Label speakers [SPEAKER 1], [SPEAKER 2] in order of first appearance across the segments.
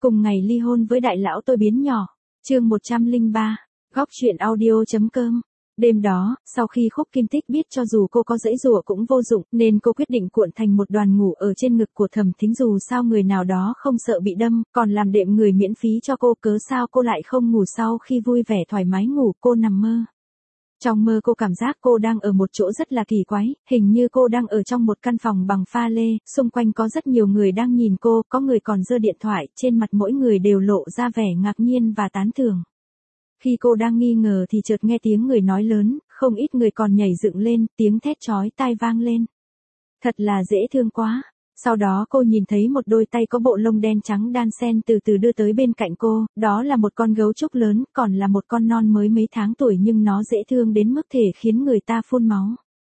[SPEAKER 1] Cùng ngày ly hôn với đại lão tôi biến nhỏ. Chương 103, góc truyện audio.com. Đêm đó, sau khi Khúc Kim Tích biết cho dù cô có giãy giụa cũng vô dụng, nên cô quyết định cuộn thành một đoàn ngủ ở trên ngực của Thẩm Thính, dù sao người nào đó không sợ bị đâm, còn làm đệm người miễn phí cho cô, cớ sao cô lại không ngủ. Sau khi vui vẻ thoải mái ngủ, cô nằm mơ. Trong mơ cô cảm giác cô đang ở một chỗ rất là kỳ quái, hình như cô đang ở trong một căn phòng bằng pha lê, xung quanh có rất nhiều người đang nhìn cô, có người còn giơ điện thoại, trên mặt mỗi người đều lộ ra vẻ ngạc nhiên và tán thưởng. Khi cô đang nghi ngờ thì chợt nghe tiếng người nói lớn, không ít người còn nhảy dựng lên, tiếng thét chói tai vang lên. Thật là dễ thương quá. Sau đó cô nhìn thấy một đôi tay có bộ lông đen trắng đan xen từ từ đưa tới bên cạnh cô, đó là một con gấu trúc lớn, còn là một con non mới mấy tháng tuổi nhưng nó dễ thương đến mức thể khiến người ta phun máu.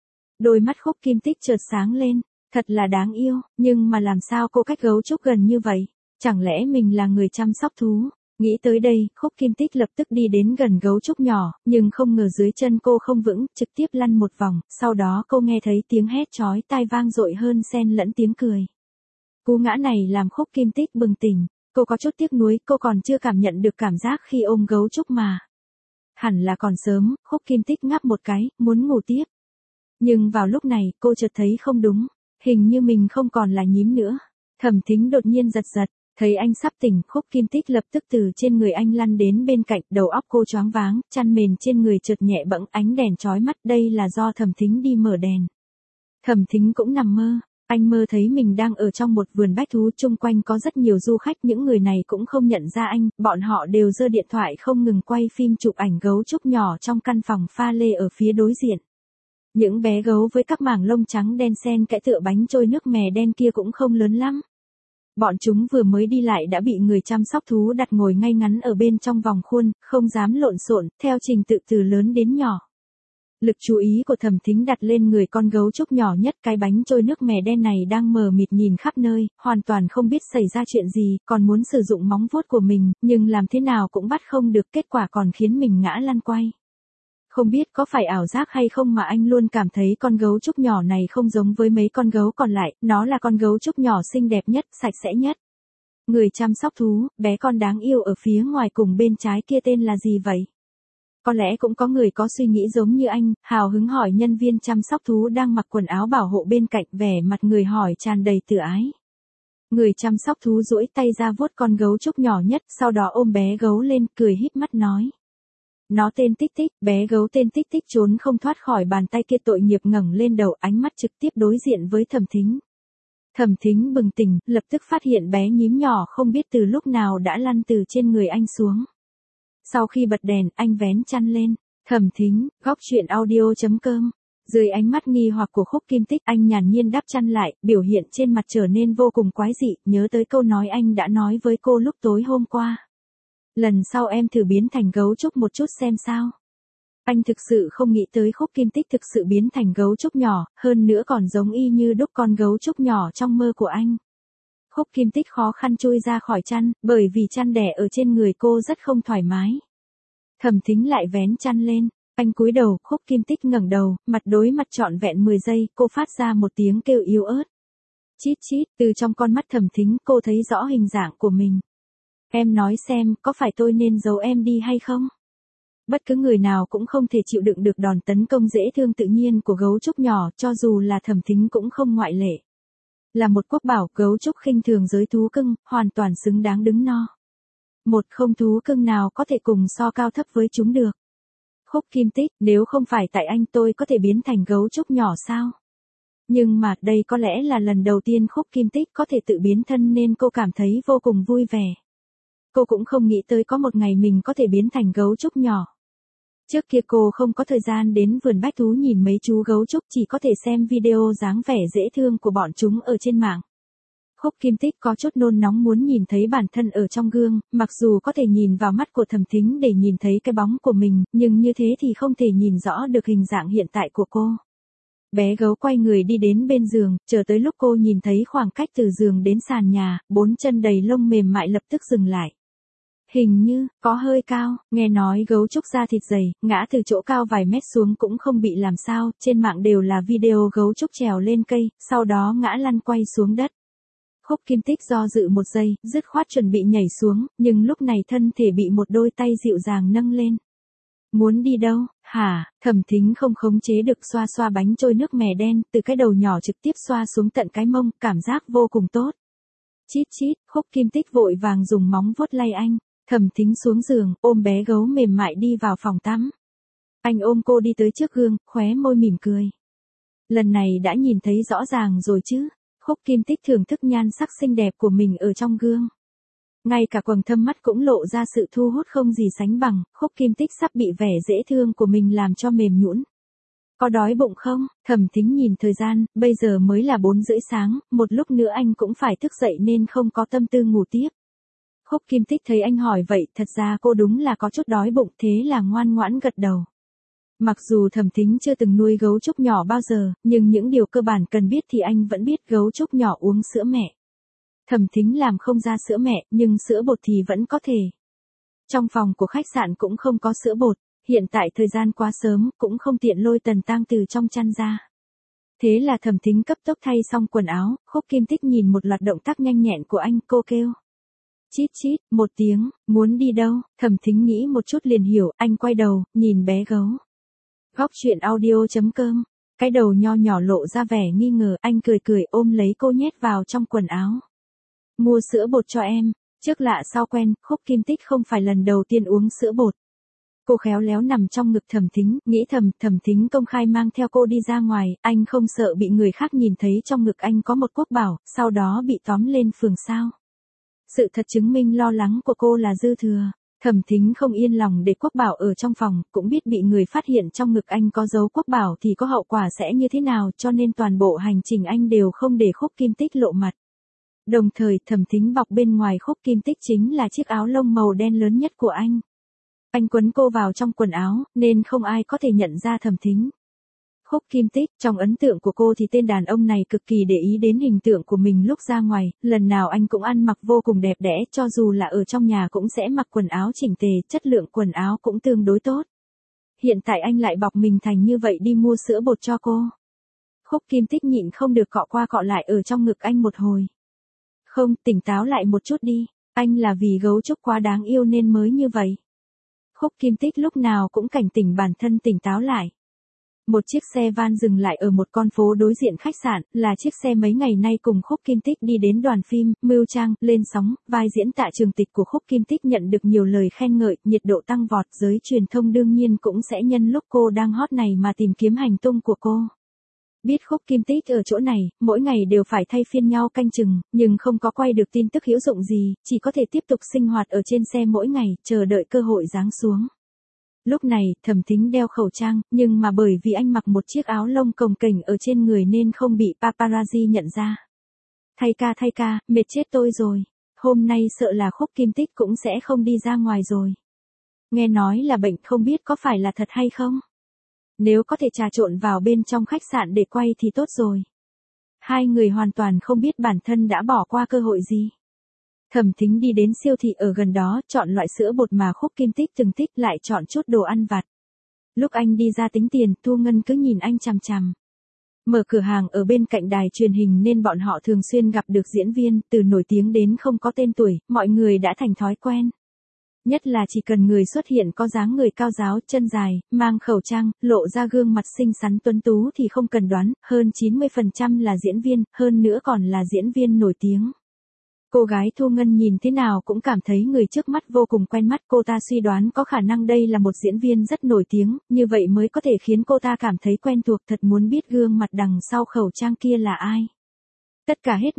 [SPEAKER 1] Đôi mắt Khúc Kim Tích chợt sáng lên, thật là đáng yêu, nhưng mà làm sao cô cách gấu trúc gần như vậy? Chẳng lẽ mình là người chăm sóc thú? Nghĩ tới đây, Khúc Kim Tích lập tức đi đến gần gấu trúc nhỏ, nhưng không ngờ dưới chân cô không vững, trực tiếp lăn một vòng, sau đó cô nghe thấy tiếng hét chói tai vang dội hơn xen lẫn tiếng cười. Cú ngã này làm Khúc Kim Tích bừng tỉnh, cô có chút tiếc nuối, cô còn chưa cảm nhận được cảm giác khi ôm gấu trúc mà. Hẳn là còn sớm, Khúc Kim Tích ngáp một cái, muốn ngủ tiếp. Nhưng vào lúc này, cô chợt thấy không đúng, hình như mình không còn là nhím nữa. Thẩm Thính đột nhiên giật giật. Thấy anh sắp tỉnh, Khúc Kim Tích lập tức từ trên người anh lăn đến bên cạnh, đầu óc cô choáng váng, chăn mền trên người chợt nhẹ bẫng, ánh đèn chói mắt, đây là do Thẩm Thính đi mở đèn. Thẩm Thính cũng nằm mơ, anh mơ thấy mình đang ở trong một vườn bách thú, chung quanh có rất nhiều du khách, những người này cũng không nhận ra anh, bọn họ đều giơ điện thoại không ngừng quay phim chụp ảnh gấu trúc nhỏ trong căn phòng pha lê ở phía đối diện. Những bé gấu với các mảng lông trắng đen xen kẽ tựa bánh trôi nước mè đen kia cũng không lớn lắm. Bọn chúng vừa mới đi lại đã bị người chăm sóc thú đặt ngồi ngay ngắn ở bên trong vòng khuôn, không dám lộn xộn, theo trình tự từ lớn đến nhỏ. Lực chú ý của Thẩm Thính đặt lên người con gấu trúc nhỏ nhất, cái bánh trôi nước mè đen này đang mờ mịt nhìn khắp nơi, hoàn toàn không biết xảy ra chuyện gì, còn muốn sử dụng móng vuốt của mình, nhưng làm thế nào cũng bắt không được, kết quả còn khiến mình ngã lăn quay. Không biết có phải ảo giác hay không mà anh luôn cảm thấy con gấu trúc nhỏ này không giống với mấy con gấu còn lại, nó là con gấu trúc nhỏ xinh đẹp nhất, sạch sẽ nhất. Người chăm sóc thú, bé con đáng yêu ở phía ngoài cùng bên trái kia tên là gì vậy? Có lẽ cũng có người có suy nghĩ giống như anh, hào hứng hỏi nhân viên chăm sóc thú đang mặc quần áo bảo hộ bên cạnh, vẻ mặt người hỏi tràn đầy tự ái. Người chăm sóc thú duỗi tay ra vuốt con gấu trúc nhỏ nhất, sau đó ôm bé gấu lên, cười híp mắt nói. Nó tên Tích Tích, bé gấu tên Tích Tích trốn không thoát khỏi bàn tay kia, tội nghiệp ngẩng lên đầu, ánh mắt trực tiếp đối diện với Thẩm Thính. Thẩm Thính bừng tỉnh, lập tức phát hiện bé nhím nhỏ không biết từ lúc nào đã lăn từ trên người anh xuống. Sau khi bật đèn, anh vén chăn lên. Thẩm Thính, góc truyện audio.com. Dưới ánh mắt nghi hoặc của Khúc Kim Tích, anh nhàn nhiên đắp chăn lại, biểu hiện trên mặt trở nên vô cùng quái dị, nhớ tới câu nói anh đã nói với cô lúc tối hôm qua. Lần sau em thử biến thành gấu trúc một chút xem sao. Anh thực sự không nghĩ tới Khúc Kim Tích thực sự biến thành gấu trúc nhỏ, hơn nữa còn giống y như đúc con gấu trúc nhỏ trong mơ của anh. Khúc Kim Tích khó khăn chui ra khỏi chăn, bởi vì chăn đè ở trên người cô rất không thoải mái. Thẩm Thính lại vén chăn lên, anh cúi đầu, Khúc Kim Tích ngẩng đầu, mặt đối mặt trọn vẹn 10 giây, cô phát ra một tiếng kêu yếu ớt. Chít chít, từ trong con mắt Thẩm Thính cô thấy rõ hình dạng của mình. Em nói xem, có phải tôi nên giấu em đi hay không? Bất cứ người nào cũng không thể chịu đựng được đòn tấn công dễ thương tự nhiên của gấu trúc nhỏ, cho dù là Thẩm Thính cũng không ngoại lệ. Là một quốc bảo, gấu trúc khinh thường giới thú cưng, hoàn toàn xứng đáng đứng no. Một không thú cưng nào có thể cùng so cao thấp với chúng được. Khúc Kim Tích, nếu không phải tại anh tôi có thể biến thành gấu trúc nhỏ sao? Nhưng mà, đây có lẽ là lần đầu tiên Khúc Kim Tích có thể tự biến thân nên cô cảm thấy vô cùng vui vẻ. Cô cũng không nghĩ tới có một ngày mình có thể biến thành gấu trúc nhỏ. Trước kia cô không có thời gian đến vườn bách thú nhìn mấy chú gấu trúc, chỉ có thể xem video dáng vẻ dễ thương của bọn chúng ở trên mạng. Khúc Kim Tích có chút nôn nóng muốn nhìn thấy bản thân ở trong gương, mặc dù có thể nhìn vào mắt của Thẩm Thính để nhìn thấy cái bóng của mình, nhưng như thế thì không thể nhìn rõ được hình dạng hiện tại của cô. Bé gấu quay người đi đến bên giường, chờ tới lúc cô nhìn thấy khoảng cách từ giường đến sàn nhà, 4 chân đầy lông mềm mại lập tức dừng lại. Hình như, có hơi cao, nghe nói gấu trúc da thịt dày, ngã từ chỗ cao vài mét xuống cũng không bị làm sao, trên mạng đều là video gấu trúc trèo lên cây, sau đó ngã lăn quay xuống đất. Khúc Kim Tích do dự một giây, dứt khoát chuẩn bị nhảy xuống, nhưng lúc này thân thể bị một đôi tay dịu dàng nâng lên. Muốn đi đâu, hả? Thẩm Thính không khống chế được xoa xoa bánh trôi nước mè đen, từ cái đầu nhỏ trực tiếp xoa xuống tận cái mông, cảm giác vô cùng tốt. Chít chít, Khúc Kim Tích vội vàng dùng móng vuốt lay anh. Thẩm Thính xuống giường, ôm bé gấu mềm mại đi vào phòng tắm. Anh ôm cô đi tới trước gương, khóe môi mỉm cười. Lần này đã nhìn thấy rõ ràng rồi chứ. Khúc Kim Tích thưởng thức nhan sắc xinh đẹp của mình ở trong gương. Ngay cả quầng thâm mắt cũng lộ ra sự thu hút không gì sánh bằng, Khúc Kim Tích sắp bị vẻ dễ thương của mình làm cho mềm nhũn. Có đói bụng không? Thẩm Thính nhìn thời gian, bây giờ mới là 4:30 sáng, một lúc nữa anh cũng phải thức dậy nên không có tâm tư ngủ tiếp. Khúc Kim Tích thấy anh hỏi vậy, thật ra cô đúng là có chút đói bụng, thế là ngoan ngoãn gật đầu. Mặc dù Thẩm Thính chưa từng nuôi gấu trúc nhỏ bao giờ, nhưng những điều cơ bản cần biết thì anh vẫn biết. Gấu trúc nhỏ uống sữa mẹ. Thẩm Thính làm không ra sữa mẹ, nhưng sữa bột thì vẫn có thể. Trong phòng của khách sạn cũng không có sữa bột, hiện tại thời gian quá sớm, cũng không tiện lôi Tần Tang từ trong chăn ra. Thế là Thẩm Thính cấp tốc thay xong quần áo, Khúc Kim Tích nhìn một loạt động tác nhanh nhẹn của anh, cô kêu. Chít chít, một tiếng, muốn đi đâu? Thẩm Thính nghĩ một chút liền hiểu, anh quay đầu, nhìn bé gấu. Góc truyện audio.com, cái đầu nho nhỏ lộ ra vẻ nghi ngờ, anh cười cười ôm lấy cô nhét vào trong quần áo. Mua sữa bột cho em. Trước lạ sau quen, Khúc Kim Tích không phải lần đầu tiên uống sữa bột. Cô khéo léo nằm trong ngực Thẩm Thính, nghĩ Thẩm Thính công khai mang theo cô đi ra ngoài, anh không sợ bị người khác nhìn thấy trong ngực anh có một quốc bảo, sau đó bị tóm lên phường sao. Sự thật chứng minh lo lắng của cô là dư thừa. Thẩm Thính không yên lòng để quốc bảo ở trong phòng, cũng biết bị người phát hiện trong ngực anh có dấu quốc bảo thì có hậu quả sẽ như thế nào, cho nên toàn bộ hành trình anh đều không để Khúc Kim Tích lộ mặt. Đồng thời Thẩm Thính bọc bên ngoài Khúc Kim Tích chính là chiếc áo lông màu đen lớn nhất của anh. Anh quấn cô vào trong quần áo, nên không ai có thể nhận ra Thẩm Thính. Khúc Kim Tích, trong ấn tượng của cô thì tên đàn ông này cực kỳ để ý đến hình tượng của mình lúc ra ngoài, lần nào anh cũng ăn mặc vô cùng đẹp đẽ, cho dù là ở trong nhà cũng sẽ mặc quần áo chỉnh tề, chất lượng quần áo cũng tương đối tốt. Hiện tại anh lại bọc mình thành như vậy đi mua sữa bột cho cô. Khúc Kim Tích nhịn không được cọ qua cọ lại ở trong ngực anh một hồi. Không, tỉnh táo lại một chút đi, anh là vì gấu trúc quá đáng yêu nên mới như vậy. Khúc Kim Tích lúc nào cũng cảnh tỉnh bản thân tỉnh táo lại. Một chiếc xe van dừng lại ở một con phố đối diện khách sạn, là chiếc xe mấy ngày nay cùng Khúc Kim Tích đi đến đoàn phim, Mưu Trang, Lên Sóng, vai diễn Tạ Trường Tịch của Khúc Kim Tích nhận được nhiều lời khen ngợi, nhiệt độ tăng vọt, giới truyền thông đương nhiên cũng sẽ nhân lúc cô đang hot này mà tìm kiếm hành tung của cô. Biết Khúc Kim Tích ở chỗ này, mỗi ngày đều phải thay phiên nhau canh chừng, nhưng không có quay được tin tức hữu dụng gì, chỉ có thể tiếp tục sinh hoạt ở trên xe mỗi ngày, chờ đợi cơ hội giáng xuống. Lúc này, Thẩm Thính đeo khẩu trang, nhưng mà bởi vì anh mặc một chiếc áo lông cồng kềnh ở trên người nên không bị paparazzi nhận ra. Thay ca, mệt chết tôi rồi. Hôm nay sợ là Khúc Kim Tích cũng sẽ không đi ra ngoài rồi. Nghe nói là bệnh, không biết có phải là thật hay không? Nếu có thể trà trộn vào bên trong khách sạn để quay thì tốt rồi. Hai người hoàn toàn không biết bản thân đã bỏ qua cơ hội gì. Thẩm Thính đi đến siêu thị ở gần đó, chọn loại sữa bột mà Khúc Kim Tích từng thích, lại chọn chút đồ ăn vặt. Lúc anh đi ra tính tiền, Thu Ngân cứ nhìn anh chằm chằm. Mở cửa hàng ở bên cạnh đài truyền hình nên bọn họ thường xuyên gặp được diễn viên, từ nổi tiếng đến không có tên tuổi, mọi người đã thành thói quen. Nhất là chỉ cần người xuất hiện có dáng người cao ráo, chân dài, mang khẩu trang, lộ ra gương mặt xinh xắn tuấn tú thì không cần đoán, hơn 90% là diễn viên, hơn nữa còn là diễn viên nổi tiếng. Cô gái Thu Ngân nhìn thế nào cũng cảm thấy người trước mắt vô cùng quen mắt, cô ta suy đoán có khả năng đây là một diễn viên rất nổi tiếng, như vậy mới có thể khiến cô ta cảm thấy quen thuộc, thật muốn biết gương mặt đằng sau khẩu trang kia là ai. Tất cả hết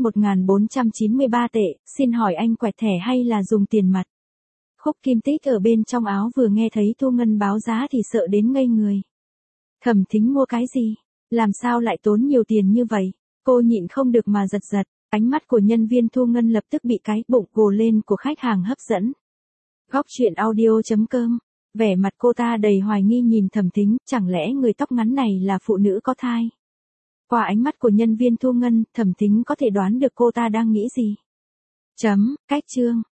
[SPEAKER 1] 1.493 tệ, xin hỏi anh quẹt thẻ hay là dùng tiền mặt? Khúc Kim Tích ở bên trong áo vừa nghe thấy Thu Ngân báo giá thì sợ đến ngây người. Thẩm Thính mua cái gì? Làm sao lại tốn nhiều tiền như vậy? Cô nhịn không được mà giật giật. Ánh mắt của nhân viên Thu Ngân lập tức bị cái bụng gồ lên của khách hàng hấp dẫn. Góc truyện audio.com, vẻ mặt cô ta đầy hoài nghi nhìn Thẩm Thính, chẳng lẽ người tóc ngắn này là phụ nữ có thai? Qua ánh mắt của nhân viên Thu Ngân, Thẩm Thính có thể đoán được cô ta đang nghĩ gì. Cách chương.